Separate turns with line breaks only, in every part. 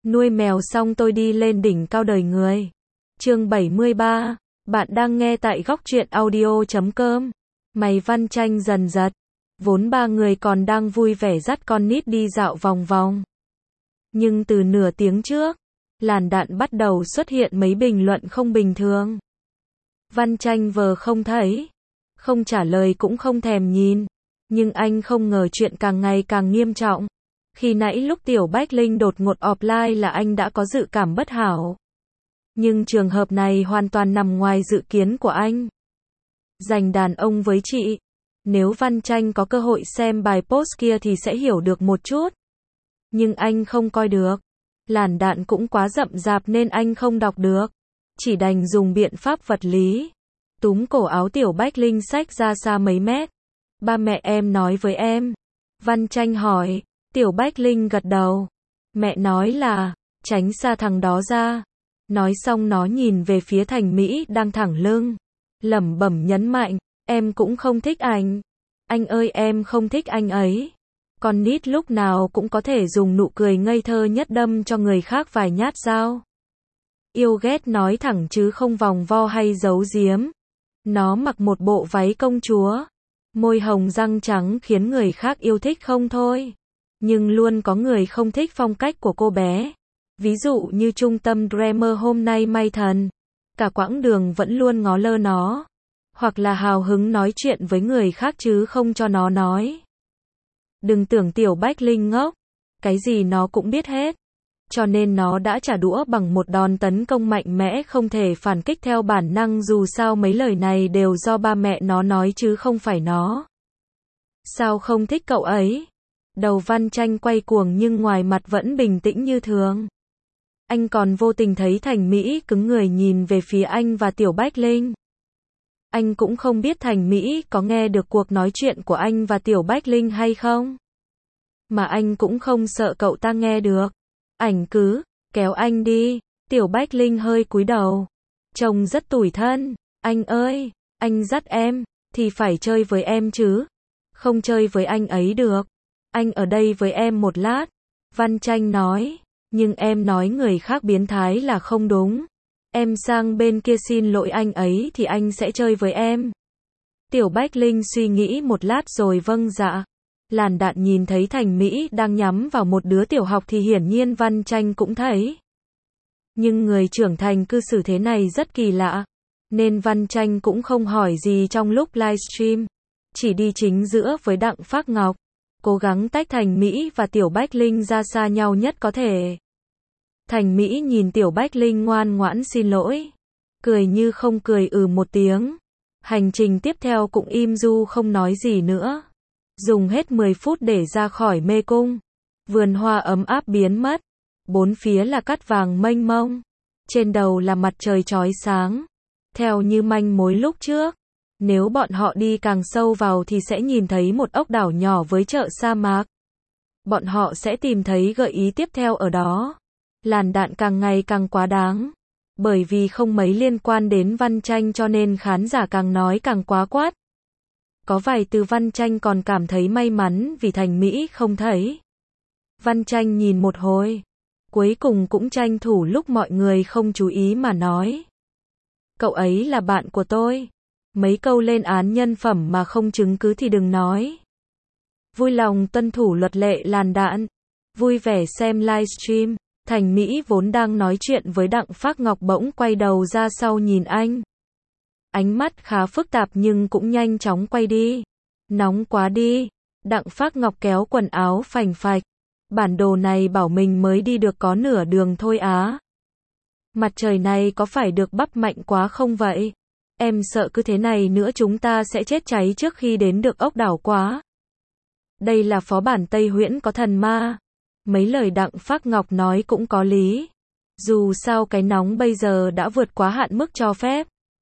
Nuôi mèo xong tôi đi lên đỉnh cao đời người. Chương 73. Bạn đang nghe tại góc truyện audio.com. Mày Văn Tranh dần giật. Vốn ba người còn đang vui vẻ dắt con nít đi dạo vòng vòng. Nhưng từ nửa tiếng trước, làn đạn bắt đầu xuất hiện mấy bình luận không bình thường. Văn Tranh vờ không thấy, không trả lời cũng không thèm nhìn. Nhưng anh không ngờ chuyện càng ngày càng nghiêm trọng. Khi nãy lúc Tiểu Bách Linh đột ngột offline là anh đã có dự cảm bất hảo. Nhưng trường hợp này hoàn toàn nằm ngoài dự kiến của anh. Dành đàn ông với chị. Nếu Văn Tranh có cơ hội xem bài post kia thì sẽ hiểu được một chút. Nhưng anh không coi được. Làn đạn cũng quá rậm rạp nên anh không đọc được. Chỉ đành dùng biện pháp vật lý. Túm cổ áo Tiểu Bách Linh xách ra xa mấy mét. Ba mẹ em nói với em. Văn Tranh hỏi. Tiểu Bách Linh gật đầu. Mẹ nói là, tránh xa thằng đó ra. Nói xong nó nhìn về phía Thành Mỹ đang thẳng lưng. Lẩm bẩm nhấn mạnh, em cũng không thích anh. Anh ơi em không thích anh ấy. Con nít lúc nào cũng có thể dùng nụ cười ngây thơ nhất đâm cho người khác vài nhát dao. Yêu ghét nói thẳng chứ không vòng vo hay giấu giếm. Nó mặc một bộ váy công chúa. Môi hồng răng trắng khiến người khác yêu thích không thôi. Nhưng luôn có người không thích phong cách của cô bé. Ví dụ như trung tâm Dreamer hôm nay may thần. Cả quãng đường vẫn luôn ngó lơ nó. Hoặc là hào hứng nói chuyện với người khác chứ không cho nó nói. Đừng tưởng Tiểu Bách Linh ngốc. Cái gì nó cũng biết hết. Cho nên nó đã trả đũa bằng một đòn tấn công mạnh mẽ không thể phản kích theo bản năng, dù sao mấy lời này đều do ba mẹ nó nói chứ không phải nó. Sao không thích cậu ấy? Đầu Văn Tranh quay cuồng nhưng ngoài mặt vẫn bình tĩnh như thường. Anh còn vô tình thấy Thành Mỹ cứng người nhìn về phía anh và Tiểu Bách Linh. Anh cũng không biết Thành Mỹ có nghe được cuộc nói chuyện của anh và Tiểu Bách Linh hay không. Mà anh cũng không sợ cậu ta nghe được. Ảnh cứ kéo anh đi. Tiểu Bách Linh hơi cúi đầu. Trông rất tủi thân. Anh ơi, anh dắt em, thì phải chơi với em chứ. Không chơi với anh ấy được. Anh ở đây với em một lát. Văn Tranh nói. Nhưng em nói người khác biến thái là không đúng. Em sang bên kia xin lỗi anh ấy thì anh sẽ chơi với em. Tiểu Bách Linh suy nghĩ một lát rồi vâng dạ. Làn đạn nhìn thấy Thành Mỹ đang nhắm vào một đứa tiểu học thì hiển nhiên Văn Tranh cũng thấy. Nhưng người trưởng thành cư xử thế này rất kỳ lạ. Nên Văn Tranh cũng không hỏi gì trong lúc livestream. Chỉ đi chính giữa với Đặng Phác Ngọc. Cố gắng tách Thành Mỹ và Tiểu Bách Linh ra xa nhau nhất có thể. Thành Mỹ nhìn Tiểu Bách Linh ngoan ngoãn xin lỗi. Cười như không cười một tiếng. Hành trình tiếp theo cũng im du không nói gì nữa. Dùng hết 10 phút để ra khỏi mê cung. Vườn hoa ấm áp biến mất. Bốn phía là cát vàng mênh mông. Trên đầu là mặt trời chói sáng. Theo như manh mối lúc trước. Nếu bọn họ đi càng sâu vào thì sẽ nhìn thấy một ốc đảo nhỏ với chợ sa mạc. Bọn họ sẽ tìm thấy gợi ý tiếp theo ở đó. Làn đạn càng ngày càng quá đáng. Bởi vì không mấy liên quan đến Văn Tranh cho nên khán giả càng nói càng quá quát. Có vài từ Văn Tranh còn cảm thấy may mắn vì Thành Mỹ không thấy. Văn Tranh nhìn một hồi. Cuối cùng cũng tranh thủ lúc mọi người không chú ý mà nói. Cậu ấy là bạn của tôi. Mấy câu lên án nhân phẩm mà không chứng cứ thì đừng nói. Vui lòng tuân thủ luật lệ làn đạn. Vui vẻ xem livestream. Thành Mỹ vốn đang nói chuyện với Đặng Phác Ngọc bỗng quay đầu ra sau nhìn anh. Ánh mắt khá phức tạp nhưng cũng nhanh chóng quay đi. Nóng quá đi. Đặng Phác Ngọc kéo quần áo phành phạch. Bản đồ này bảo mình mới đi được có nửa đường thôi á. Mặt trời này có phải được bắp mạnh quá không vậy? Em sợ cứ thế này nữa chúng ta sẽ chết cháy trước khi đến được ốc đảo quá. Đây là phó bản Tây Huyễn có thần ma. Mấy lời Đặng Phác Ngọc nói cũng có lý. Dù sao cái nóng bây giờ đã vượt quá hạn mức cho phép.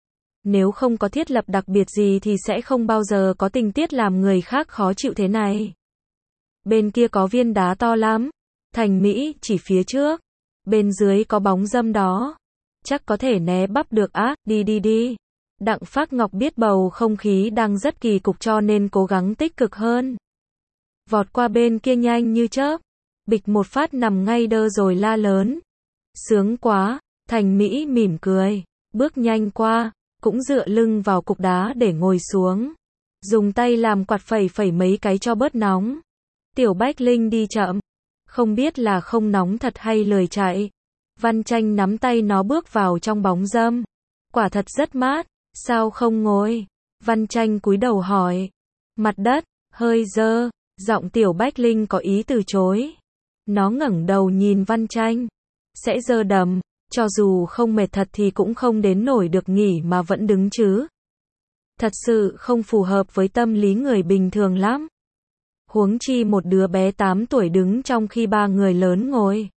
Nếu không có thiết lập đặc biệt gì thì sẽ không bao giờ có tình tiết làm người khác khó chịu thế này. Bên kia có viên đá to lắm. Thành Mỹ chỉ phía trước. Bên dưới có bóng râm đó. Chắc có thể né bắp được á, đi. Đặng Phác Ngọc biết bầu không khí đang rất kỳ cục cho nên cố gắng tích cực hơn. Vọt qua bên kia nhanh như chớp. bịch một phát nằm ngay đơ rồi la lớn. Sướng quá, Thành Mỹ mỉm cười, bước nhanh qua, cũng dựa lưng vào cục đá để ngồi xuống. Dùng tay làm quạt phẩy phẩy mấy cái cho bớt nóng. Tiểu Bách Linh đi chậm, không biết là không nóng thật hay lười chạy. Văn Tranh nắm tay nó bước vào trong bóng râm. Quả thật rất mát, sao không ngồi? Văn Tranh cúi đầu hỏi. Mặt đất, hơi dơ, giọng Tiểu Bách Linh có ý từ chối. Nó ngẩng đầu nhìn Văn Tranh. Sẽ dơ đầm, cho dù không mệt thật thì cũng không đến nổi được nghỉ mà vẫn đứng chứ. Thật sự không phù hợp với tâm lý người bình thường lắm. Huống chi một đứa bé 8 tuổi đứng trong khi 3 người lớn ngồi.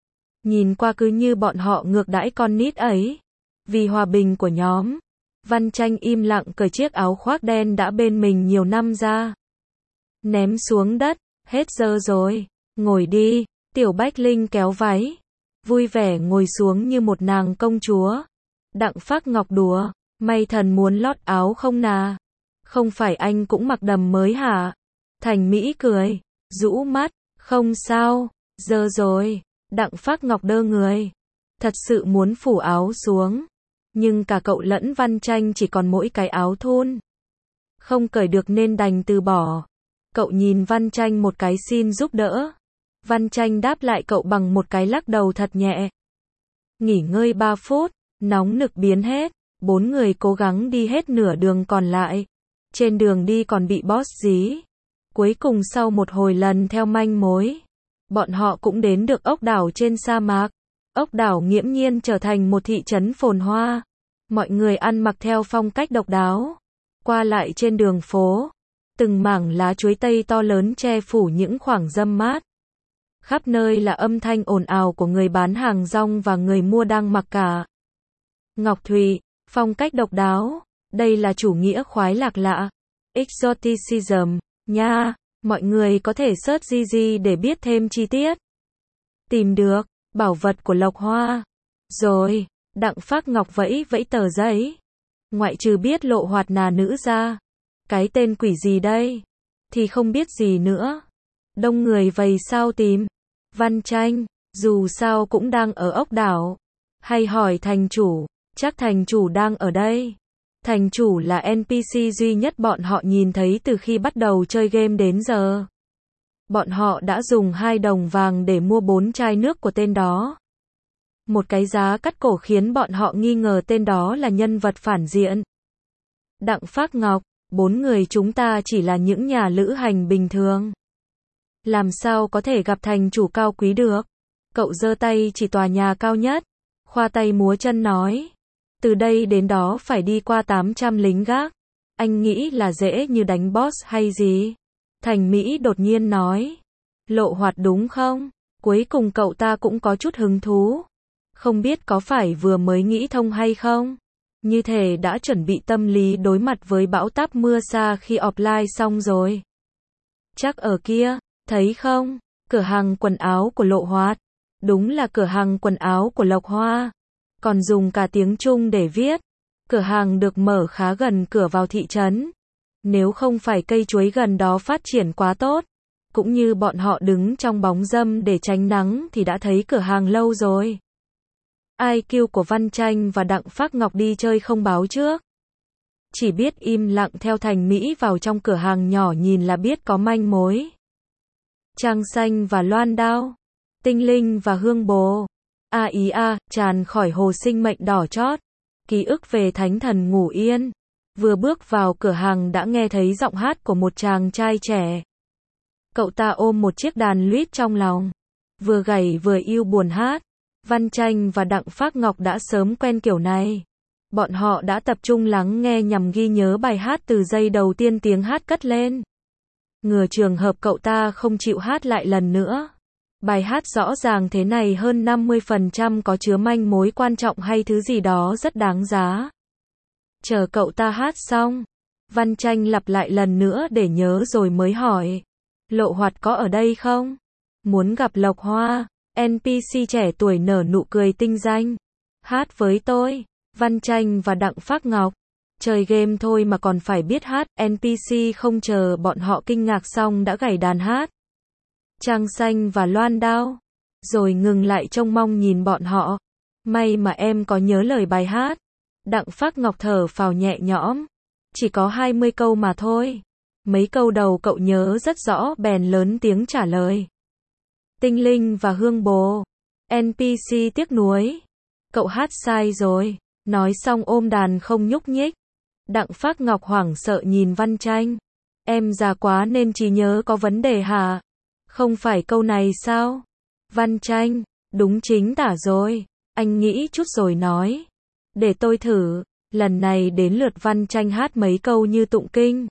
Nhìn qua cứ như bọn họ ngược đãi con nít ấy. Vì hòa bình của nhóm, Văn Tranh im lặng cởi chiếc áo khoác đen đã bên mình nhiều năm ra. Ném xuống đất, hết dơ rồi, ngồi đi, Tiểu Bách Linh kéo váy. Vui vẻ ngồi xuống như một nàng công chúa. Đặng Phác Ngọc đùa, may thần muốn lót áo không nà. Không phải anh cũng mặc đầm mới hả? Thành Mỹ cười, rũ mắt, không sao, dơ rồi. Đặng Phác Ngọc đơ người, thật sự muốn phủ áo xuống. Nhưng cả cậu lẫn Văn Tranh chỉ còn mỗi cái áo thun. Không cởi được nên đành từ bỏ. Cậu nhìn Văn Tranh một cái xin giúp đỡ. Văn Tranh đáp lại cậu bằng một cái lắc đầu thật nhẹ. Nghỉ ngơi 3 phút, nóng nực biến hết. 4 người cố gắng đi hết nửa đường còn lại. Trên đường đi còn bị boss dí. Cuối cùng sau một hồi lần theo manh mối, bọn họ cũng đến được ốc đảo trên sa mạc. Ốc đảo nghiễm nhiên trở thành một thị trấn phồn hoa. Mọi người ăn mặc theo phong cách độc đáo. Qua lại trên đường phố, từng mảng lá chuối tây to lớn che phủ những khoảng râm mát. Khắp nơi là âm thanh ồn ào của người bán hàng rong và người mua đang mặc cả. Ngọc Thụy, phong cách độc đáo, đây là chủ nghĩa khoái lạc lạ. Exoticism, nha, mọi người có thể search GG để biết thêm chi tiết. Tìm được, bảo vật của Lộc Hoa. Rồi, Đặng Phác Ngọc vẫy vẫy tờ giấy. Ngoại trừ biết Lộ Hoạt nà nữ ra. Cái tên quỷ gì đây? Thì không biết gì nữa. Đông người vây sao tìm. Văn Tranh, dù sao cũng đang ở ốc đảo. Hay hỏi thành chủ, chắc thành chủ đang ở đây. Thành chủ là NPC duy nhất bọn họ nhìn thấy từ khi bắt đầu chơi game đến giờ. Bọn họ đã dùng 2 đồng vàng để mua 4 chai nước của tên đó. Một cái giá cắt cổ khiến bọn họ nghi ngờ tên đó là nhân vật phản diện. Đặng Phác Ngọc, 4 người chúng ta chỉ là những nhà lữ hành bình thường. Làm sao có thể gặp thành chủ cao quý được? Cậu giơ tay chỉ tòa nhà cao nhất. Khoa tay múa chân nói. Từ đây đến đó phải đi qua 800 lính gác. Anh nghĩ là dễ như đánh boss hay gì? Thành Mỹ đột nhiên nói. Lộ Hoạt đúng không? Cuối cùng cậu ta cũng có chút hứng thú. Không biết có phải vừa mới nghĩ thông hay không? Như thể đã chuẩn bị tâm lý đối mặt với bão táp mưa sa khi offline xong rồi. Chắc ở kia, thấy không? Cửa hàng quần áo của Lộ Hoạt. Đúng là cửa hàng quần áo của Lộc Hoa. Còn dùng cả tiếng Trung để viết. Cửa hàng được mở khá gần cửa vào thị trấn. Nếu không phải cây chuối gần đó phát triển quá tốt, cũng như bọn họ đứng trong bóng râm để tránh nắng thì đã thấy cửa hàng lâu rồi. IQ của Văn Tranh và Đặng Phác Ngọc đi chơi không báo trước. Chỉ biết im lặng theo Thành Mỹ vào trong cửa hàng nhỏ nhìn là biết có manh mối. Trăng xanh và loan đao, tinh linh và hương bồ. Tràn khỏi hồ sinh mệnh đỏ chót. Ký ức về thánh thần ngủ yên. Vừa bước vào cửa hàng đã nghe thấy giọng hát của một chàng trai trẻ. Cậu ta ôm một chiếc đàn lute trong lòng. Vừa gảy vừa yêu buồn hát. Văn Tranh và Đặng Phác Ngọc đã sớm quen kiểu này. Bọn họ đã tập trung lắng nghe nhằm ghi nhớ bài hát từ giây đầu tiên tiếng hát cất lên. Ngừa trường hợp cậu ta không chịu hát lại lần nữa. Bài hát rõ ràng thế này hơn 50% có chứa manh mối quan trọng hay thứ gì đó rất đáng giá. Chờ cậu ta hát xong, Văn Tranh lặp lại lần nữa để nhớ rồi mới hỏi. Lộ Hoạt có ở đây không? Muốn gặp Lộc Hoa. NPC trẻ tuổi nở nụ cười tinh danh. Hát với tôi. Văn Tranh và Đặng Phác Ngọc. Chơi game thôi mà còn phải biết hát. NPC không chờ bọn họ kinh ngạc xong đã gảy đàn hát. Trang Xanh và Loan Đao. Rồi ngừng lại trông mong nhìn bọn họ. May mà em có nhớ lời bài hát. Đặng Phác Ngọc thở phào nhẹ nhõm. Chỉ có 20 câu mà thôi. Mấy câu đầu cậu nhớ rất rõ, bèn lớn tiếng trả lời. Tinh Linh và Hương Bồ. NPC tiếc nuối. Cậu hát sai rồi. Nói xong ôm đàn không nhúc nhích. Đặng Phác Ngọc hoảng sợ nhìn Văn Tranh. Em già quá nên trí nhớ có vấn đề hả? Không phải câu này sao? Văn Tranh, đúng chính tả rồi. Anh nghĩ chút rồi nói. Để tôi thử. Lần này đến lượt Văn Tranh hát mấy câu như tụng kinh.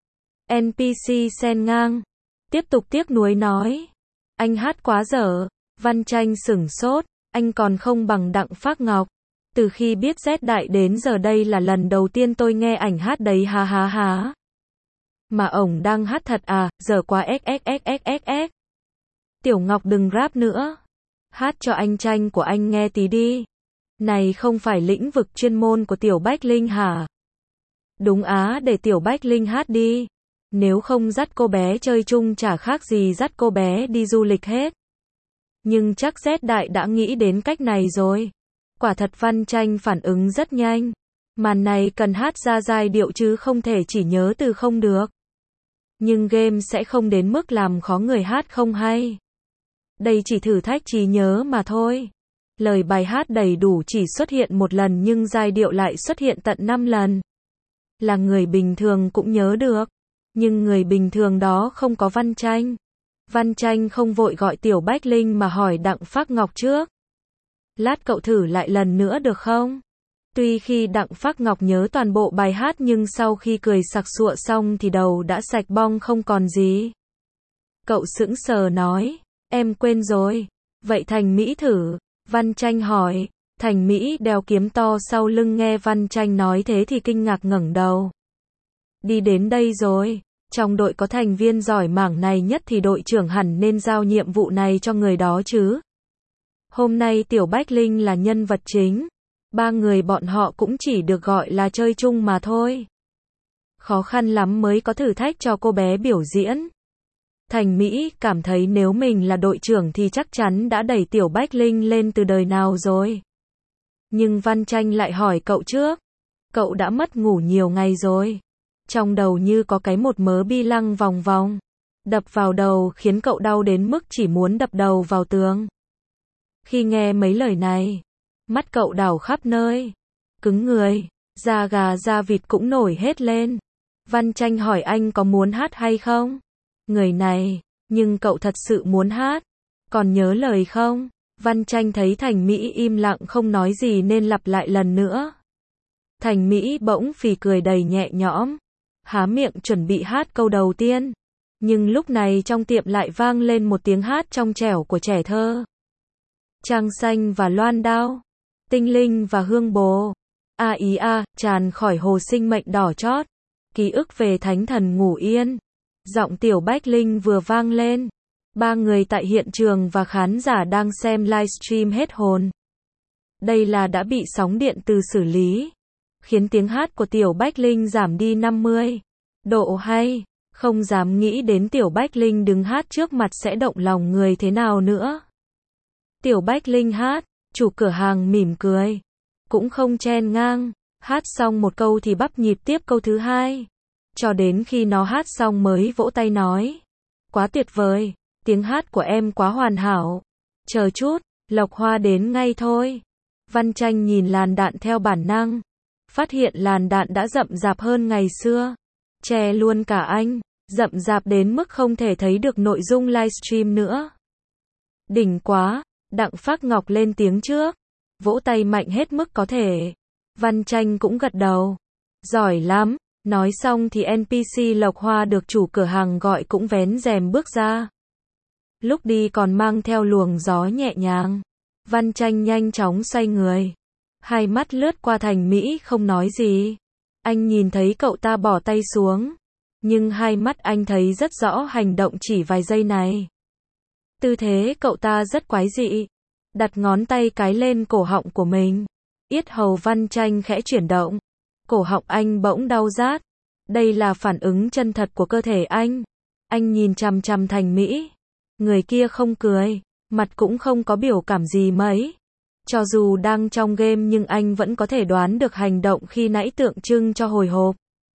NPC xen ngang. Tiếp tục tiếc nuối nói. Anh hát quá dở. Văn Tranh sửng sốt. Anh còn không bằng Đặng Phác Ngọc. Từ khi biết Z Đại đến giờ đây là lần đầu tiên tôi nghe ảnh hát đấy, ha ha ha. Mà ổng đang hát thật à, dở quá xxxxxx. Tiểu Ngọc đừng rap nữa. Hát cho anh Tranh của anh nghe tí đi. Này không phải lĩnh vực chuyên môn của Tiểu Bách Linh hả? Đúng á, để Tiểu Bách Linh hát đi. Nếu không dắt cô bé chơi chung chả khác gì dắt cô bé đi du lịch hết. Nhưng chắc Z Đại đã nghĩ đến cách này rồi. Quả thật Văn Tranh phản ứng rất nhanh. Màn này cần hát ra giai điệu chứ không thể chỉ nhớ từ không được. Nhưng game sẽ không đến mức làm khó người hát không hay. Đây chỉ thử thách trí nhớ mà thôi. Lời bài hát đầy đủ chỉ xuất hiện một lần nhưng giai điệu lại xuất hiện tận 5 lần. Là người bình thường cũng nhớ được. Nhưng người bình thường đó không có Văn Tranh. Văn Tranh không vội gọi Tiểu Bách Linh mà hỏi Đặng Phác Ngọc trước. Lát cậu thử lại lần nữa được không? Tuy khi Đặng Phác Ngọc nhớ toàn bộ bài hát nhưng sau khi cười sặc sụa xong thì đầu đã sạch bong không còn gì. Cậu sững sờ nói, em quên rồi. Vậy Thành Mỹ thử. Văn Tranh hỏi. Thành Mỹ đeo kiếm to sau lưng nghe Văn Tranh nói thế thì kinh ngạc ngẩng đầu. Đi đến đây rồi. Trong đội có thành viên giỏi mảng này nhất thì đội trưởng hẳn nên giao nhiệm vụ này cho người đó chứ. Hôm nay Tiểu Bách Linh là nhân vật chính. 3 người bọn họ cũng chỉ được gọi là chơi chung mà thôi. Khó khăn lắm mới có thử thách cho cô bé biểu diễn. Thành Mỹ cảm thấy nếu mình là đội trưởng thì chắc chắn đã đẩy Tiểu Bách Linh lên từ đời nào rồi. Nhưng Văn Tranh lại hỏi cậu trước. Cậu đã mất ngủ nhiều ngày rồi. Trong đầu như có cái một mớ bi lăng vòng vòng. Đập vào đầu khiến cậu đau đến mức chỉ muốn đập đầu vào tường. Khi nghe mấy lời này, mắt cậu đảo khắp nơi. Cứng người, da gà da vịt cũng nổi hết lên. Văn Tranh hỏi anh có muốn hát hay không? Người này, nhưng cậu thật sự muốn hát. Còn nhớ lời không? Văn Tranh thấy Thành Mỹ im lặng không nói gì nên lặp lại lần nữa. Thành Mỹ bỗng phì cười đầy nhẹ nhõm. Há miệng chuẩn bị hát câu đầu tiên. Nhưng lúc này trong tiệm lại vang lên một tiếng hát trong trẻo của trẻ thơ. Trang Xanh và Loan Đao. Tinh Linh và Hương Bồ. A ý a, tràn khỏi hồ sinh mệnh đỏ chót. Ký ức về thánh thần ngủ yên. Giọng Tiểu Bách Linh vừa vang lên. 3 người tại hiện trường và khán giả đang xem livestream hết hồn. Đây là đã bị sóng điện từ xử lý. Khiến tiếng hát của Tiểu Bách Linh giảm đi 50 độ hay. Không dám nghĩ đến Tiểu Bách Linh đứng hát trước mặt sẽ động lòng người thế nào nữa. Tiểu Bách Linh hát, chủ cửa hàng mỉm cười. Cũng không chen ngang. Hát xong một câu thì bắp nhịp tiếp câu thứ hai. Cho đến khi nó hát xong mới vỗ tay nói. Quá tuyệt vời, tiếng hát của em quá hoàn hảo. Chờ chút, Lộc Hoa đến ngay thôi. Văn Tranh nhìn làn đạn theo bản năng. Phát hiện làn đạn đã rậm rạp hơn ngày xưa. Che luôn cả anh, rậm rạp đến mức không thể thấy được nội dung livestream nữa. Đỉnh quá, Đặng Phác Ngọc lên tiếng trước. Vỗ tay mạnh hết mức có thể. Văn Tranh cũng gật đầu. Giỏi lắm. Nói xong thì NPC Lộc Hoa được chủ cửa hàng gọi cũng vén rèm bước ra. Lúc đi còn mang theo luồng gió nhẹ nhàng. Văn Tranh nhanh chóng xoay người. Hai mắt lướt qua Thành Mỹ không nói gì. Anh nhìn thấy cậu ta bỏ tay xuống. Nhưng hai mắt anh thấy rất rõ hành động chỉ vài giây này. Tư thế cậu ta rất quái dị. Đặt ngón tay cái lên cổ họng của mình. Yết hầu Văn Tranh khẽ chuyển động. Cổ họng anh bỗng đau rát. Đây là phản ứng chân thật của cơ thể anh. Anh nhìn chằm chằm Thành Mỹ. Người kia không cười, mặt cũng không có biểu cảm gì mấy. Cho dù đang trong game nhưng anh vẫn có thể đoán được hành động khi nãy tượng trưng cho hồi hộp.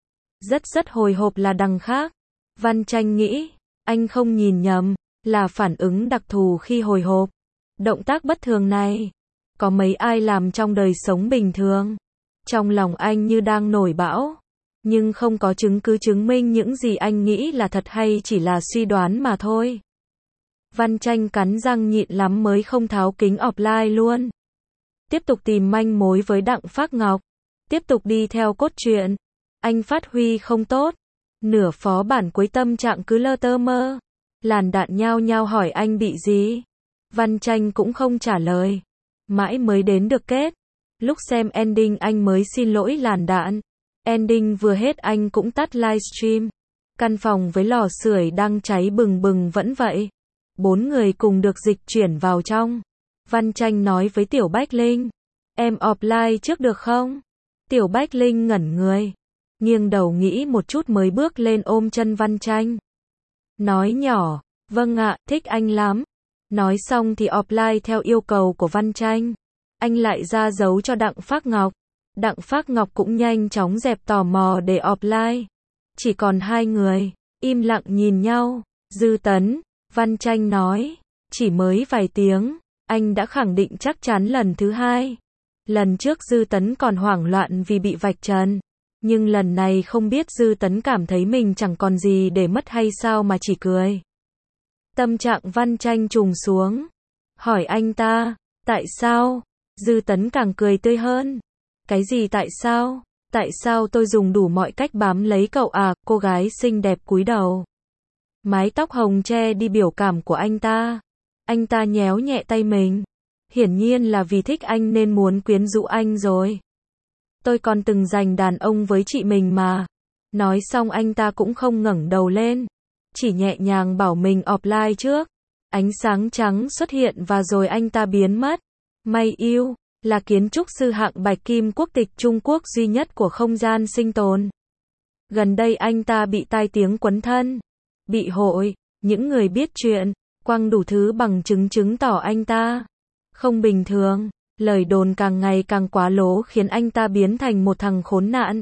Rất hồi hộp là đằng khác. Văn Tranh nghĩ, anh không nhìn nhầm, là phản ứng đặc thù khi hồi hộp. Động tác bất thường này, có mấy ai làm trong đời sống bình thường. Trong lòng anh như đang nổi bão, nhưng không có chứng cứ chứng minh những gì anh nghĩ là thật hay chỉ là suy đoán mà thôi. Văn Tranh cắn răng nhịn lắm mới không tháo kính offline luôn. Tiếp tục tìm manh mối với Đặng Phác Ngọc. Tiếp tục đi theo cốt truyện. Anh phát huy không tốt. Nửa phó bản cuối tâm trạng cứ lơ tơ mơ. Làn đạn nhao nhao hỏi anh bị gì. Văn Tranh cũng không trả lời. Mãi mới đến được kết. Lúc xem ending anh mới xin lỗi làn đạn. Ending vừa hết anh cũng tắt livestream. Căn phòng với lò sưởi đang cháy bừng bừng vẫn vậy. 4 người cùng được dịch chuyển vào trong. Văn Tranh nói với Tiểu Bách Linh. Em offline trước được không? Tiểu Bách Linh ngẩn người. Nghiêng đầu nghĩ một chút mới bước lên ôm chân Văn Tranh. Nói nhỏ, vâng ạ, thích anh lắm. Nói xong thì offline theo yêu cầu của Văn Tranh. Anh lại ra dấu cho Đặng Phác Ngọc. Đặng Phác Ngọc cũng nhanh chóng dẹp tò mò để offline. Chỉ còn 2 người, im lặng nhìn nhau. Dư Tấn, Văn Tranh nói, chỉ mới vài tiếng, anh đã khẳng định chắc chắn lần thứ 2. Lần trước Dư Tấn còn hoảng loạn vì bị vạch trần. Nhưng lần này không biết Dư Tấn cảm thấy mình chẳng còn gì để mất hay sao mà chỉ cười. Tâm trạng Văn Tranh trùng xuống. Hỏi anh ta, tại sao? Dư Tấn càng cười tươi hơn. Cái gì tại sao? Tại sao tôi dùng đủ mọi cách bám lấy cậu à? Cô gái xinh đẹp cúi đầu. Mái tóc hồng che đi biểu cảm của anh ta. Anh ta nhéo nhẹ tay mình. Hiển nhiên là vì thích anh nên muốn quyến rũ anh rồi. Tôi còn từng giành đàn ông với chị mình mà. Nói xong anh ta cũng không ngẩng đầu lên. Chỉ nhẹ nhàng bảo mình offline trước. Ánh sáng trắng xuất hiện và rồi anh ta biến mất. May yêu, là kiến trúc sư hạng bạch kim quốc tịch Trung Quốc duy nhất của không gian sinh tồn. Gần đây anh ta bị tai tiếng quấn thân. Bị hội, những người biết chuyện, quăng đủ thứ bằng chứng chứng tỏ anh ta không bình thường. Lời đồn càng ngày càng quá lố khiến anh ta biến thành một thằng khốn nạn.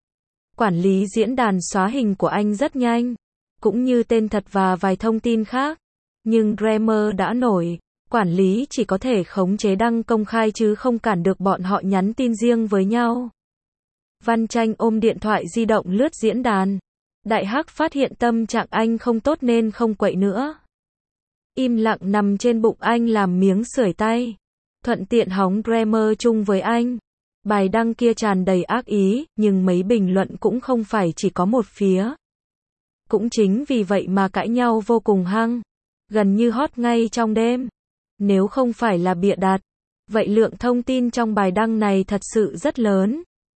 Quản lý diễn đàn xóa hình của anh rất nhanh, cũng như tên thật và vài thông tin khác. Nhưng Dreamer đã nổi, quản lý chỉ có thể khống chế đăng công khai chứ không cản được bọn họ nhắn tin riêng với nhau. Văn Tranh ôm điện thoại di động lướt diễn đàn. Đại Hắc phát hiện tâm trạng anh không tốt nên không quậy nữa. Im lặng nằm trên bụng anh làm miếng sưởi tay. Thuận tiện hóng Dreamer chung với anh. Bài đăng kia tràn đầy ác ý, nhưng mấy bình luận cũng không phải chỉ có một phía. Cũng chính vì vậy mà cãi nhau vô cùng hăng. Gần như hot ngay trong đêm. Nếu không phải là bịa đặt, vậy lượng thông tin trong bài đăng này thật sự rất lớn.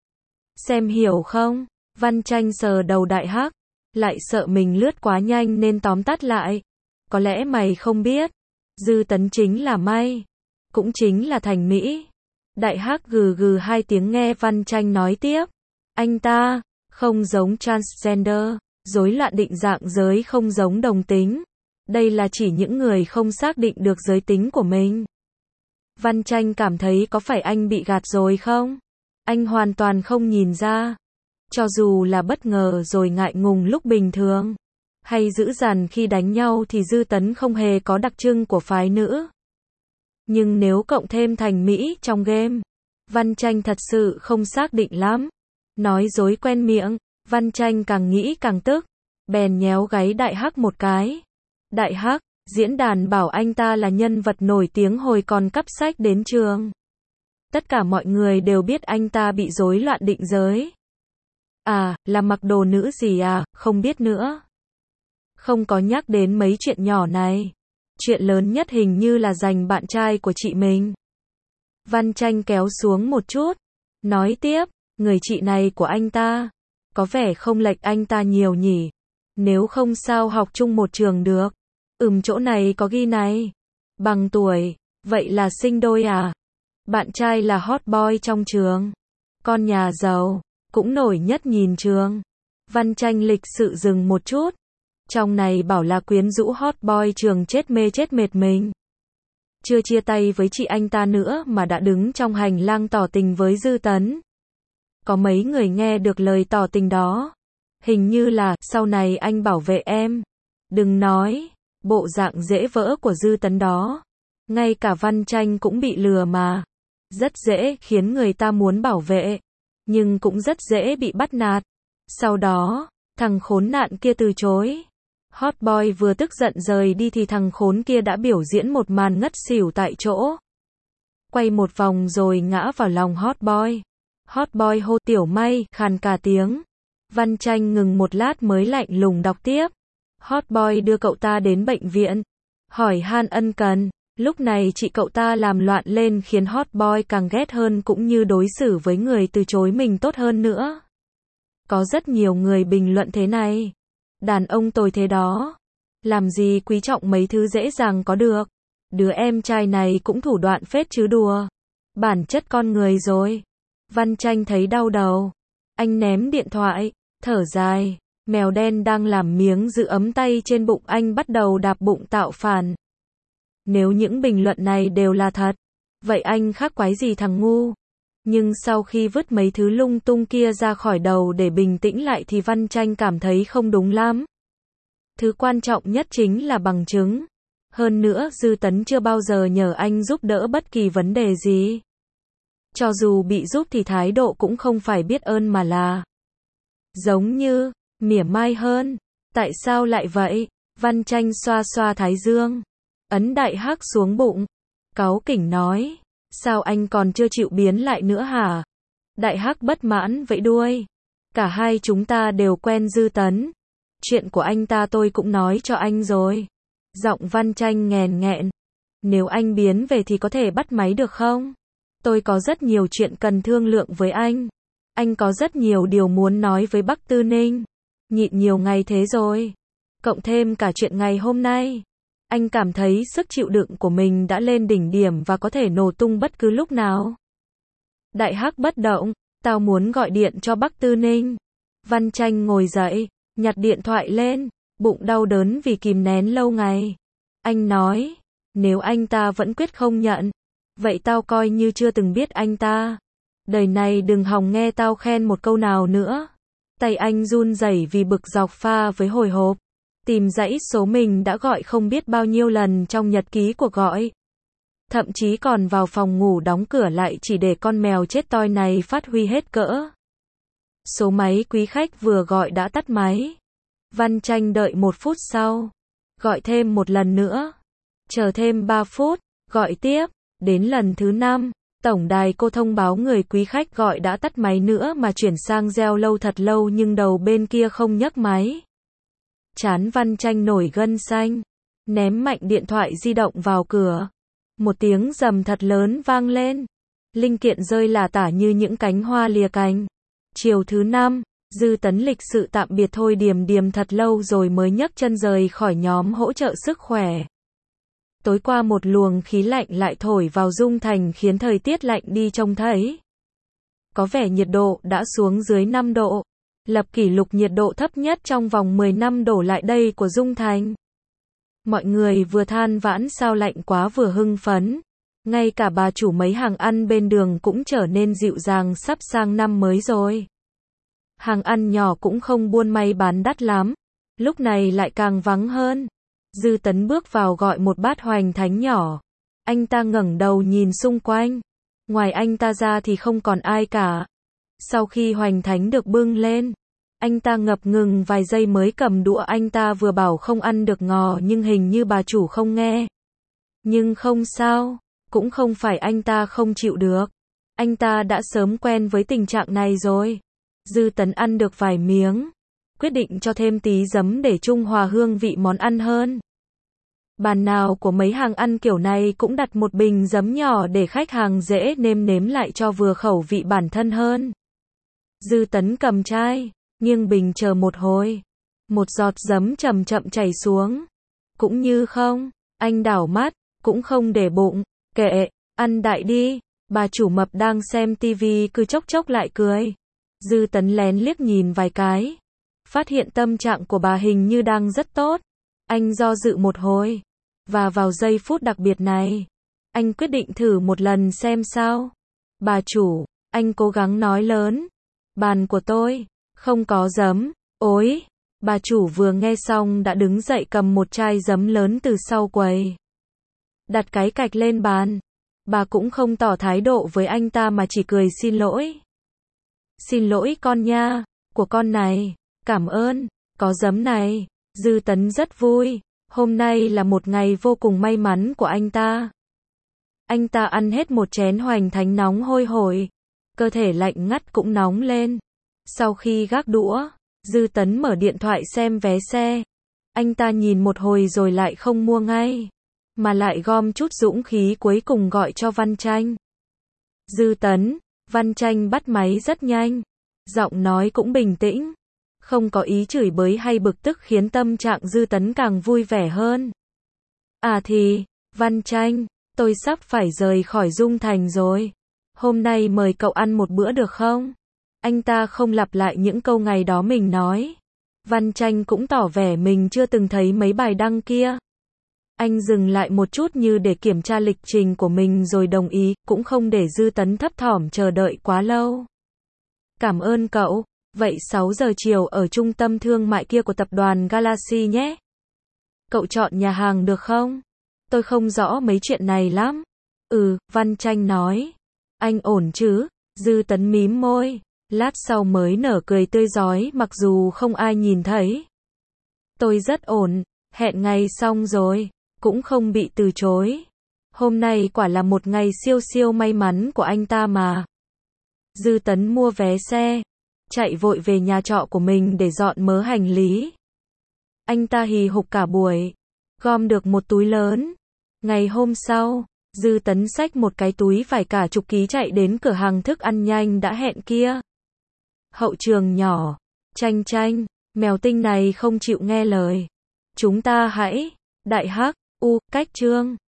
Xem hiểu không? Văn Tranh sờ đầu Đại Hắc. Lại sợ mình lướt quá nhanh nên tóm tắt lại. Có lẽ mày không biết. Dư Tấn chính là May. Cũng chính là Thành Mỹ. Đại Hắc gừ gừ 2 tiếng nghe Văn Tranh nói tiếp. Anh ta, không giống transgender, rối loạn định dạng giới không giống đồng tính. Đây là chỉ những người không xác định được giới tính của mình. Văn Tranh cảm thấy có phải anh bị gạt rồi không? Anh hoàn toàn không nhìn ra. Cho dù là bất ngờ rồi ngại ngùng lúc bình thường, hay dữ dằn khi đánh nhau thì Dư Tấn không hề có đặc trưng của phái nữ. Nhưng nếu cộng thêm Thành Mỹ trong game, Văn Tranh thật sự không xác định lắm. Nói dối quen miệng, Văn Tranh càng nghĩ càng tức, bèn nhéo gáy Đại Hắc một cái. Đại Hắc, diễn đàn bảo anh ta là nhân vật nổi tiếng hồi còn cắp sách đến trường. Tất cả mọi người đều biết anh ta bị rối loạn định giới. À, là mặc đồ nữ gì à, không biết nữa. Không có nhắc đến mấy chuyện nhỏ này. Chuyện lớn nhất hình như là giành bạn trai của chị mình. Văn Tranh kéo xuống một chút. Nói tiếp, người chị này của anh ta. Có vẻ không lệch anh ta nhiều nhỉ. Nếu không sao học chung một trường được. Chỗ này có ghi này. Bằng tuổi, vậy là sinh đôi à? Bạn trai là hot boy trong trường. Con nhà giàu, cũng nổi nhất nhìn trường. Văn Tranh lịch sự dừng một chút. Trong này bảo là quyến rũ hot boy trường chết mệt mình. Chưa chia tay với chị anh ta nữa mà đã đứng trong hành lang tỏ tình với Dư Tấn. Có mấy người nghe được lời tỏ tình đó. Hình như là, sau này anh bảo vệ em. Đừng nói, bộ dạng dễ vỡ của Dư Tấn đó. Ngay cả Văn Tranh cũng bị lừa mà. Rất dễ khiến người ta muốn bảo vệ. Nhưng cũng rất dễ bị bắt nạt. Sau đó, thằng khốn nạn kia từ chối. Hot boy vừa tức giận rời đi thì thằng khốn kia đã biểu diễn một màn ngất xỉu tại chỗ. Quay một vòng rồi ngã vào lòng hot boy. Hot boy hô Tiểu May, khàn cả tiếng. Văn Tranh ngừng một lát mới lạnh lùng đọc tiếp. Hot boy đưa cậu ta đến bệnh viện. Hỏi han ân cần. Lúc này chị cậu ta làm loạn lên khiến hot boy càng ghét hơn cũng như đối xử với người từ chối mình tốt hơn nữa. Có rất nhiều người bình luận thế này. Đàn ông tồi thế đó. Làm gì quý trọng mấy thứ dễ dàng có được. Đứa em trai này cũng thủ đoạn phết chứ đùa. Bản chất con người rồi. Văn Tranh thấy đau đầu. Anh ném điện thoại, thở dài. Mèo đen đang làm miếng giữ ấm tay trên bụng anh bắt đầu đạp bụng tạo phản. Nếu những bình luận này đều là thật, vậy anh khác quái gì thằng ngu. Nhưng sau khi vứt mấy thứ lung tung kia ra khỏi đầu để bình tĩnh lại thì Văn Tranh cảm thấy không đúng lắm. Thứ quan trọng nhất chính là bằng chứng. Hơn nữa Dư Tấn chưa bao giờ nhờ anh giúp đỡ bất kỳ vấn đề gì. Cho dù bị giúp thì thái độ cũng không phải biết ơn mà là giống như mỉa mai hơn. Tại sao lại vậy? Văn Tranh xoa xoa thái dương, ấn đại hắc xuống bụng, cáu kỉnh nói, sao anh còn chưa chịu biến lại nữa hả? Đại hắc bất mãn vẫy đuôi, cả hai chúng ta đều quen Dư Tấn, chuyện của anh ta tôi cũng nói cho anh rồi. Giọng Văn Tranh nghèn nghẹn, nếu anh biến về thì có thể bắt máy được không? Tôi có rất nhiều chuyện cần thương lượng với anh. Anh có rất nhiều điều muốn nói với Bắc Tư Ninh. Nhịn nhiều ngày thế rồi. Cộng thêm cả chuyện ngày hôm nay. Anh cảm thấy sức chịu đựng của mình đã lên đỉnh điểm và có thể nổ tung bất cứ lúc nào. Đại hắc bất động, tao muốn gọi điện cho Bắc Tư Ninh. Văn Tranh ngồi dậy, nhặt điện thoại lên, bụng đau đớn vì kìm nén lâu ngày. Anh nói, nếu anh ta vẫn quyết không nhận, vậy tao coi như chưa từng biết anh ta. Đời này đừng hòng nghe tao khen một câu nào nữa. Tay anh run rẩy vì bực dọc pha với hồi hộp. Tìm dãy số mình đã gọi không biết bao nhiêu lần trong nhật ký cuộc gọi. Thậm chí còn vào phòng ngủ đóng cửa lại chỉ để con mèo chết toi này phát huy hết cỡ. Số máy quý khách vừa gọi đã tắt máy. Văn Tranh đợi 1 phút sau. Gọi thêm một lần nữa. Chờ thêm 3 phút. Gọi tiếp. Đến lần thứ 5. Tổng đài cô thông báo người quý khách gọi đã tắt máy nữa mà chuyển sang reo lâu thật lâu nhưng đầu bên kia không nhấc máy. Trán Văn Tranh nổi gân xanh. Ném mạnh điện thoại di động vào cửa. Một tiếng rầm thật lớn vang lên. Linh kiện rơi lả tả như những cánh hoa lìa cành. Chiều thứ 5, Dư Tấn lịch sự tạm biệt thôi điềm thật lâu rồi mới nhấc chân rời khỏi nhóm hỗ trợ sức khỏe. Tối qua một luồng khí lạnh lại thổi vào Dung Thành khiến thời tiết lạnh đi trông thấy. Có vẻ nhiệt độ đã xuống dưới 5 độ. Lập kỷ lục nhiệt độ thấp nhất trong vòng 10 năm đổ lại đây của Dung Thành. Mọi người vừa than vãn sao lạnh quá vừa hưng phấn. Ngay cả bà chủ mấy hàng ăn bên đường cũng trở nên dịu dàng sắp sang năm mới rồi. Hàng ăn nhỏ cũng không buôn may bán đắt lắm. Lúc này lại càng vắng hơn. Dư Tấn bước vào gọi một bát hoành thánh nhỏ. Anh ta ngẩng đầu nhìn xung quanh. Ngoài anh ta ra thì không còn ai cả. Sau khi hoành thánh được bưng lên, anh ta ngập ngừng vài giây mới cầm đũa. Anh ta vừa bảo không ăn được ngò nhưng hình như bà chủ không nghe. Nhưng không sao, cũng không phải anh ta không chịu được. Anh ta đã sớm quen với tình trạng này rồi. Dư Tấn ăn được vài miếng, quyết định cho thêm tí giấm để trung hòa hương vị món ăn hơn. Bàn nào của mấy hàng ăn kiểu này cũng đặt một bình giấm nhỏ để khách hàng dễ nêm nếm lại cho vừa khẩu vị bản thân hơn. Dư Tấn cầm chai, nghiêng bình chờ một hồi. Một giọt giấm chậm chậm chảy xuống. Cũng như không, anh đảo mắt, cũng không để bụng, kệ, ăn đại đi. Bà chủ mập đang xem tivi cứ chốc chốc lại cười. Dư Tấn lén liếc nhìn vài cái. phát hiện tâm trạng của bà hình như đang rất tốt. Anh do dự một hồi. Và vào giây phút đặc biệt này, anh quyết định thử một lần xem sao. Bà chủ, anh cố gắng nói lớn. Bàn của tôi, không có giấm. Ối, bà chủ vừa nghe xong đã đứng dậy cầm một chai giấm lớn từ sau quầy. Đặt cái cạch lên bàn. Bà cũng không tỏ thái độ với anh ta mà chỉ cười xin lỗi. Xin lỗi con nha, của con này, cảm ơn, có giấm này. Dư Tấn rất vui, hôm nay là một ngày vô cùng may mắn của anh ta. Anh ta ăn hết một chén hoành thánh nóng hôi hổi, cơ thể lạnh ngắt cũng nóng lên. Sau khi gác đũa, Dư Tấn mở điện thoại xem vé xe. Anh ta nhìn một hồi rồi lại không mua ngay, mà lại gom chút dũng khí cuối cùng gọi cho Văn Tranh. Dư Tấn, Văn Tranh bắt máy rất nhanh, giọng nói cũng bình tĩnh, không có ý chửi bới hay bực tức khiến tâm trạng Dư Tấn càng vui vẻ hơn. À thì, Văn Tranh, tôi sắp phải rời khỏi Dung Thành rồi. Hôm nay mời cậu ăn một bữa được không? Anh ta không lặp lại những câu ngày đó mình nói. Văn Tranh cũng tỏ vẻ mình chưa từng thấy mấy bài đăng kia. Anh dừng lại một chút như để kiểm tra lịch trình của mình rồi đồng ý, cũng không để Dư Tấn thấp thỏm chờ đợi quá lâu. Cảm ơn cậu, vậy 6 giờ chiều ở trung tâm thương mại kia của tập đoàn Galaxy nhé. Cậu chọn nhà hàng được không? Tôi không rõ mấy chuyện này lắm. Văn Tranh nói. Anh ổn chứ? Dư Tấn mím môi, lát sau mới nở cười tươi rói mặc dù không ai nhìn thấy. Tôi rất ổn, hẹn ngày xong rồi, cũng không bị từ chối. Hôm nay quả là một ngày siêu siêu may mắn của anh ta mà. Dư Tấn mua vé xe, chạy vội về nhà trọ của mình để dọn mớ hành lý. Anh ta hì hục cả buổi, gom được một túi lớn. Ngày hôm sau, Dư Tấn xách một cái túi phải cả chục ký chạy đến cửa hàng thức ăn nhanh đã hẹn kia. Hậu trường nhỏ, Tranh Tranh, mèo tinh này không chịu nghe lời. Chúng ta hãy, đại hắc, cách chương.